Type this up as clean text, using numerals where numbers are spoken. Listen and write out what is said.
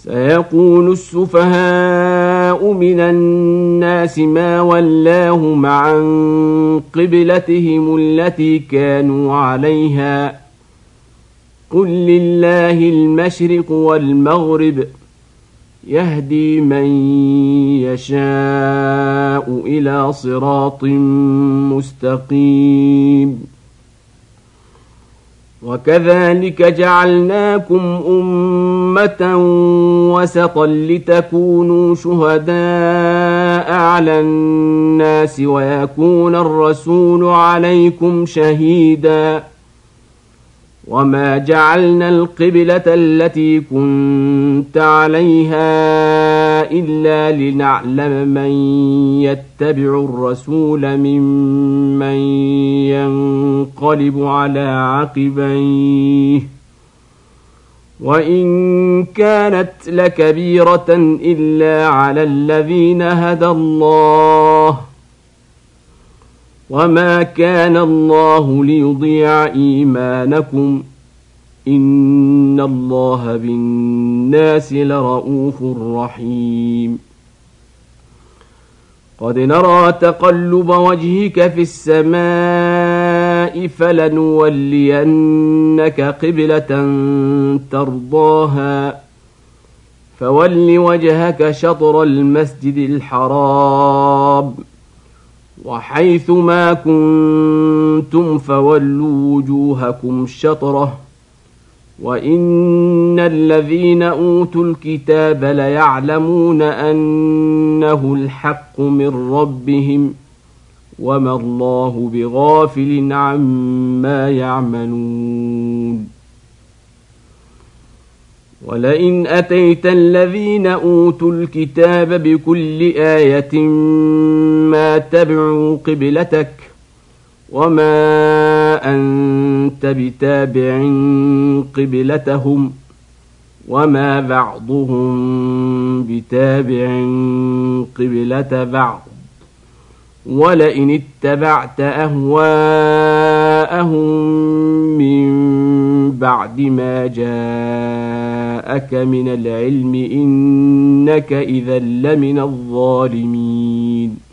سيقول السفهاء من الناس ما ولاهم عن قبلتهم التي كانوا عليها قل لله المشرق والمغرب يهدي من يشاء إلى صراط مستقيم وكذلك جعلناكم أمة وسطا لتكونوا شهداء على الناس ويكون الرسول عليكم شهيدا وما جعلنا القبلة التي كنت عليها إلا لنعلم من يتبع الرسول ممن ينقلب على عقبيه وإن كانت لكبيرة إلا على الذين هدى الله وما كان الله ليضيع إيمانكم إن الله بالناس لرؤوف رحيم قد نرى تقلب وجهك في السماء فلنولينك قبلة ترضاها فول وجهك شطر المسجد الحرام وحيث ما كنتم فولوا وجوهكم شطره وإن الذين أوتوا الكتاب ليعلمون أنه الحق من ربهم وما الله بغافل عما يعملون ولئن أتيت الذين أوتوا الكتاب بكل آية ما تبعوا قبلتك وما أنت بتابع قبلتهم وما بعضهم بتابع قبلة بعض ولئن اتبعت أهواءهم من بعد ما جاءك من العلم إنك إذا لمن الظالمين